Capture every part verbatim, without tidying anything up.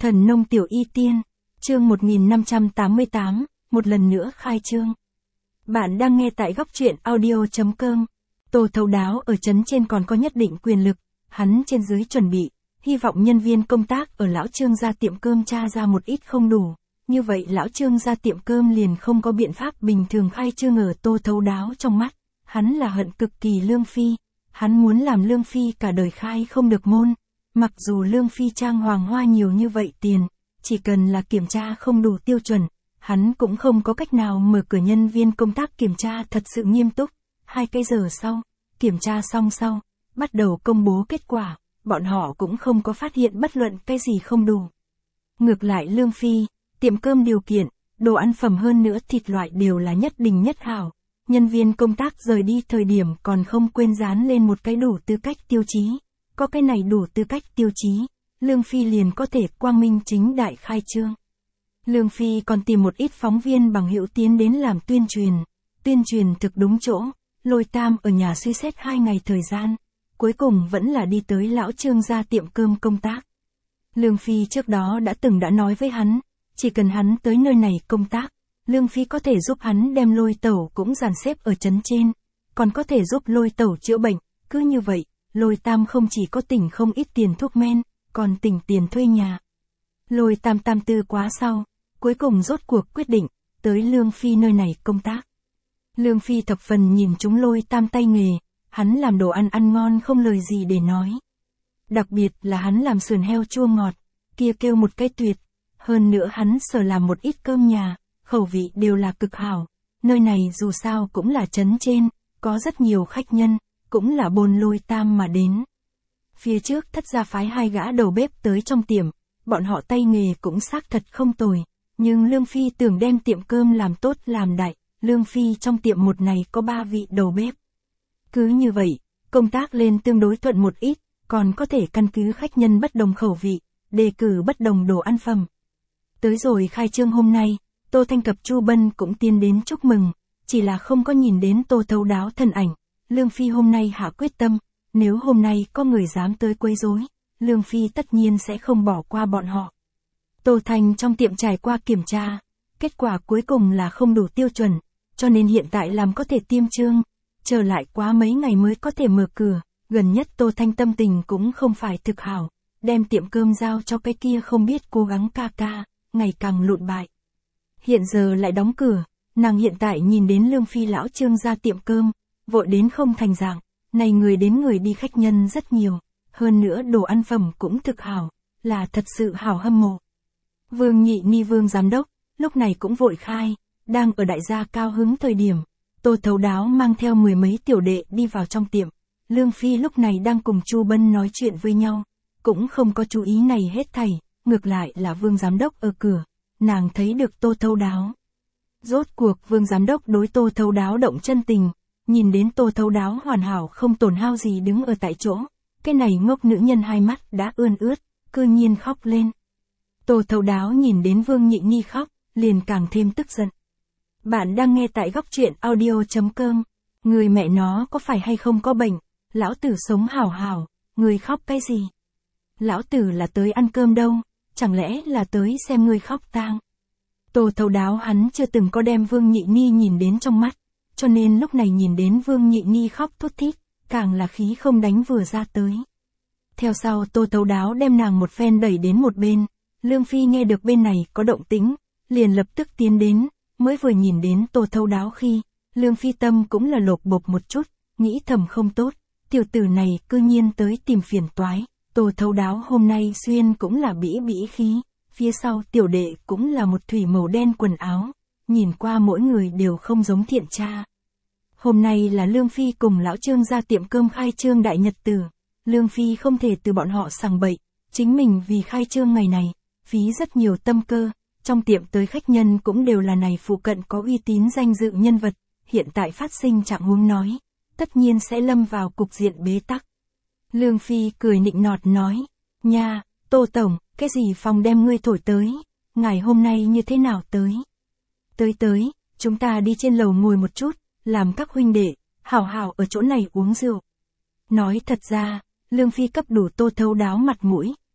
Thần nông tiểu y tiên, chương một nghìn năm trăm tám mươi tám, một lần nữa khai trương. Bạn đang nghe tại góc truyện audio chấm com. Tô Thấu Đáo ở trấn trên còn có nhất định quyền lực, hắn trên dưới chuẩn bị, hy vọng nhân viên công tác ở lão Trương gia tiệm cơm tra ra một ít không đủ, như vậy lão Trương gia tiệm cơm liền không có biện pháp bình thường khai trương. Ở Tô Thấu Đáo trong mắt, hắn là hận cực kỳ Lương Phi, hắn muốn làm Lương Phi cả đời khai không được môn. Mặc dù Lương Phi trang hoàng hoa nhiều như vậy tiền, chỉ cần là kiểm tra không đủ tiêu chuẩn, hắn cũng không có cách nào mở cửa. Nhân viên công tác kiểm tra thật sự nghiêm túc, hai cái giờ sau, kiểm tra xong sau, bắt đầu công bố kết quả, bọn họ cũng không có phát hiện bất luận cái gì không đủ. Ngược lại Lương Phi, tiệm cơm điều kiện, đồ ăn phẩm hơn nữa thịt loại đều là nhất đỉnh nhất hảo, nhân viên công tác rời đi thời điểm còn không quên dán lên một cái đủ tư cách tiêu chí. Có cái này đủ tư cách tiêu chí, Lương Phi liền có thể quang minh chính đại khai trương. Lương Phi còn tìm một ít phóng viên bằng hữu tiến đến làm tuyên truyền, tuyên truyền thực đúng chỗ, Lôi Tam ở nhà suy xét hai ngày thời gian, cuối cùng vẫn là đi tới lão Trương gia tiệm cơm công tác. Lương Phi trước đó đã từng đã nói với hắn, chỉ cần hắn tới nơi này công tác, Lương Phi có thể giúp hắn đem Lôi Tẩu cũng dàn xếp ở trấn trên, còn có thể giúp Lôi Tẩu chữa bệnh, cứ như vậy. Lôi Tam không chỉ có tỉnh không ít tiền thuốc men, còn tỉnh tiền thuê nhà. Lôi Tam tam tư quá sau, cuối cùng rốt cuộc quyết định, tới Lương Phi nơi này công tác. Lương Phi thập phần nhìn chúng Lôi Tam tay nghề, hắn làm đồ ăn ăn ngon không lời gì để nói. Đặc biệt là hắn làm sườn heo chua ngọt, kia kêu một cái tuyệt, hơn nữa hắn sở làm một ít cơm nhà, khẩu vị đều là cực hảo. Nơi này dù sao cũng là trấn trên, có rất nhiều khách nhân. Cũng là bồn Lôi Tam mà đến. Phía trước thất gia phái hai gã đầu bếp tới trong tiệm, bọn họ tay nghề cũng xác thật không tồi, nhưng Lương Phi tưởng đem tiệm cơm làm tốt làm đại, Lương Phi trong tiệm một ngày có ba vị đầu bếp. Cứ như vậy, công tác lên tương đối thuận một ít, còn có thể căn cứ khách nhân bất đồng khẩu vị, đề cử bất đồng đồ ăn phẩm. Tới rồi khai trương hôm nay, Tô Thanh Cập Chu Bân cũng tiến đến chúc mừng, chỉ là không có nhìn đến Tô Thấu Đáo thân ảnh. Lương Phi hôm nay hạ quyết tâm, nếu hôm nay có người dám tới quấy rối, Lương Phi tất nhiên sẽ không bỏ qua bọn họ. Tô Thành trong tiệm trải qua kiểm tra, kết quả cuối cùng là không đủ tiêu chuẩn, cho nên hiện tại làm có thể tiêm trương, chờ lại quá mấy ngày mới có thể mở cửa. Gần nhất Tô Thanh tâm tình cũng không phải thực hảo, đem tiệm cơm giao cho cái kia không biết cố gắng ca ca, ngày càng lụn bại. Hiện giờ lại đóng cửa, nàng hiện tại nhìn đến Lương Phi lão Trương ra tiệm cơm, vội đến không thành dạng, này người đến người đi khách nhân rất nhiều, hơn nữa đồ ăn phẩm cũng thực hảo, là thật sự hảo hâm mộ. Vương Nhị Ni Vương giám đốc, lúc này cũng vội khai, đang ở đại gia cao hứng thời điểm, Tô Thấu Đáo mang theo mười mấy tiểu đệ đi vào trong tiệm, Lương Phi lúc này đang cùng Chu Bân nói chuyện với nhau, cũng không có chú ý này hết thảy, ngược lại là Vương giám đốc ở cửa, nàng thấy được Tô Thấu Đáo. Rốt cuộc Vương giám đốc đối Tô Thấu Đáo động chân tình. Nhìn đến Tô Thấu Đáo hoàn hảo không tổn hao gì đứng ở tại chỗ, cái này ngốc nữ nhân hai mắt đã ươn ướt, cư nhiên khóc lên. Tô Thấu Đáo nhìn đến Vương Nhị Nhi khóc, liền càng thêm tức giận. Bạn đang nghe tại góc truyện audio chấm com, người mẹ nó có phải hay không có bệnh, lão tử sống hảo hảo, người khóc cái gì? Lão tử là tới ăn cơm đâu, chẳng lẽ là tới xem người khóc tang? Tô Thấu Đáo hắn chưa từng có đem Vương Nhị Nhi nhìn đến trong mắt. Cho nên lúc này nhìn đến Vương Nhị Nhi khóc thút thít, càng là khí không đánh vừa ra tới. Theo sau Tô Thấu Đáo đem nàng một phen đẩy đến một bên, Lương Phi nghe được bên này có động tĩnh, liền lập tức tiến đến, mới vừa nhìn đến Tô Thấu Đáo khi, Lương Phi tâm cũng là lột bột một chút, nghĩ thầm không tốt, tiểu tử này cư nhiên tới tìm phiền toái, Tô Thấu Đáo hôm nay xuyên cũng là bĩ bĩ khí, phía sau tiểu đệ cũng là một thủy màu đen quần áo, nhìn qua mỗi người đều không giống thiện tra. Hôm nay là Lương Phi cùng lão Trương ra tiệm cơm khai trương đại nhật tử, Lương Phi không thể từ bọn họ sằng bậy, chính mình vì khai trương ngày này, phí rất nhiều tâm cơ, trong tiệm tới khách nhân cũng đều là này phụ cận có uy tín danh dự nhân vật, hiện tại phát sinh trạng huống nói, tất nhiên sẽ lâm vào cục diện bế tắc. Lương Phi cười nịnh nọt nói, nha, Tô Tổng, cái gì phòng đem ngươi thổi tới, ngài hôm nay như thế nào tới? Tới tới, chúng ta đi trên lầu ngồi một chút, làm các huynh đệ, hảo hảo ở chỗ này uống rượu. Nói thật ra, Lương Phi cấp đủ Tô Thấu Đáo mặt mũi,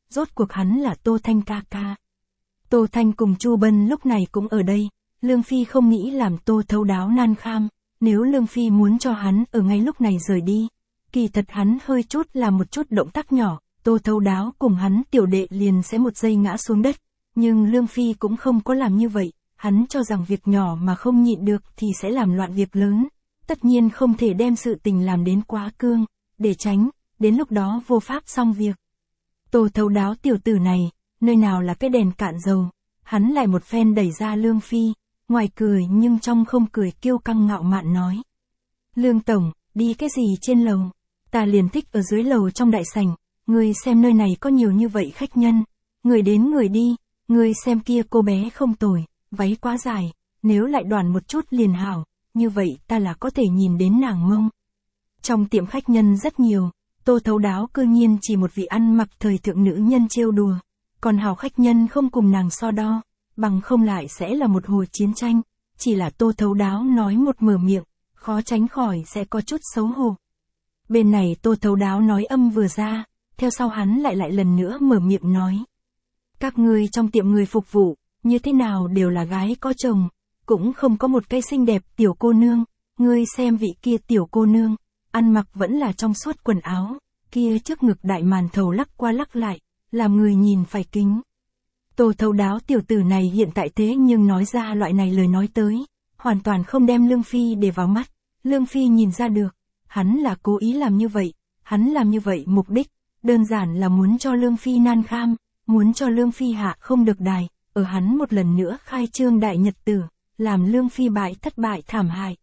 rốt cuộc hắn là Tô Thanh ca ca. Tô Thanh cùng Chu Bân lúc này cũng ở đây, Lương Phi không nghĩ làm Tô Thấu Đáo nan kham, nếu Lương Phi muốn cho hắn ở ngay lúc này rời đi. Kỳ thật hắn hơi chút làm một chút động tác nhỏ, Tô Thấu Đáo cùng hắn tiểu đệ liền sẽ một giây ngã xuống đất, nhưng Lương Phi cũng không có làm như vậy, hắn cho rằng việc nhỏ mà không nhịn được thì sẽ làm loạn việc lớn, tất nhiên không thể đem sự tình làm đến quá cương, để tránh, đến lúc đó vô pháp xong việc. Tô Thấu Đáo tiểu tử này, nơi nào là cái đèn cạn dầu, hắn lại một phen đẩy ra Lương Phi, ngoài cười nhưng trong không cười kiêu căng ngạo mạn nói. Lương Tổng, đi cái gì trên lầu, ta liền thích ở dưới lầu trong đại sảnh, ngươi xem nơi này có nhiều như vậy khách nhân, người đến người đi, ngươi xem kia cô bé không tồi, váy quá dài, nếu lại đoàn một chút liền hảo, như vậy ta là có thể nhìn đến nàng mông. Trong tiệm khách nhân rất nhiều, Tô Thấu Đáo cư nhiên chỉ một vị ăn mặc thời thượng nữ nhân trêu đùa, còn hảo khách nhân không cùng nàng so đo, bằng không lại sẽ là một hồi chiến tranh, chỉ là Tô Thấu Đáo nói một mở miệng, khó tránh khỏi sẽ có chút xấu hổ. Bên này Tô Thấu Đáo nói âm vừa ra, theo sau hắn lại lại lần nữa mở miệng nói. Các ngươi trong tiệm người phục vụ, như thế nào đều là gái có chồng, cũng không có một cây xinh đẹp tiểu cô nương, ngươi xem vị kia tiểu cô nương, ăn mặc vẫn là trong suốt quần áo, kia trước ngực đại màn thầu lắc qua lắc lại, làm người nhìn phải kính. Tô Thấu Đáo tiểu tử này hiện tại thế nhưng nói ra loại này lời nói tới, hoàn toàn không đem Lương Phi để vào mắt, Lương Phi nhìn ra được, hắn là cố ý làm như vậy, hắn làm như vậy mục đích, đơn giản là muốn cho Lương Phi nan kham, muốn cho Lương Phi hạ không được đài, ở hắn một lần nữa khai trương đại nhật tử, làm Lương Phi bại thất bại thảm hại.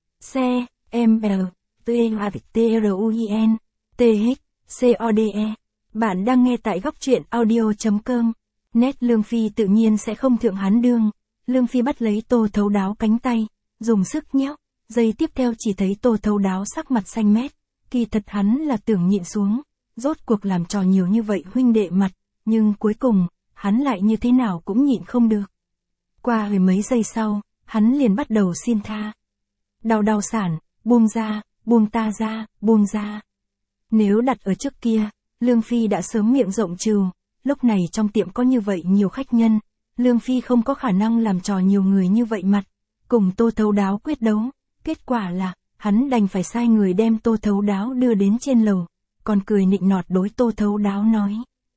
Xe, M L, T A T R U I N, T H, C O D E. Bạn đang nghe tại góc truyện audio.com. Nét Lương Phi tự nhiên sẽ không thượng hắn đương. Lương Phi bắt lấy Tô Thấu Đáo cánh tay, dùng sức nhéo. Giây tiếp theo chỉ thấy Tô Thấu Đáo sắc mặt xanh mét. Kỳ thật hắn là tưởng nhịn xuống. Rốt cuộc làm trò nhiều như vậy huynh đệ mặt. Nhưng cuối cùng, hắn lại như thế nào cũng nhịn không được. Qua hồi mấy giây sau, hắn liền bắt đầu xin tha. Đau đau sản, buông ra, buông ta ra, buông ra. Nếu đặt ở trước kia, Lương Phi đã sớm miệng rộng trừ, lúc này trong tiệm có như vậy nhiều khách nhân, Lương Phi không có khả năng làm trò nhiều người như vậy mặt, cùng Tô Thấu Đáo quyết đấu, kết quả là, hắn đành phải sai người đem Tô Thấu Đáo đưa đến trên lầu, còn cười nịnh nọt đối Tô Thấu Đáo nói.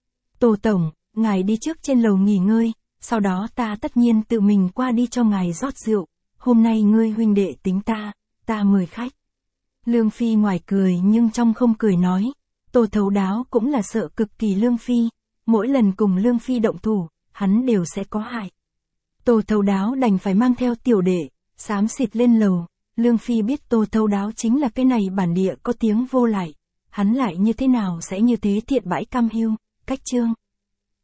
Tô Tổng, ngài đi trước trên lầu nghỉ ngơi, sau đó ta tất nhiên tự mình qua đi cho ngài rót rượu, hôm nay ngươi huynh đệ tính ta, ta mời khách. Lương Phi ngoài cười nhưng trong không cười nói, Tô Thấu Đáo cũng là sợ cực kỳ Lương Phi, mỗi lần cùng Lương Phi động thủ, hắn đều sẽ có hại. Tô Thấu Đáo đành phải mang theo tiểu đệ, xám xịt lên lầu, Lương Phi biết Tô Thấu Đáo chính là cái này bản địa có tiếng vô lại, hắn lại như thế nào sẽ như thế thiện bãi cam hiu, cách chương.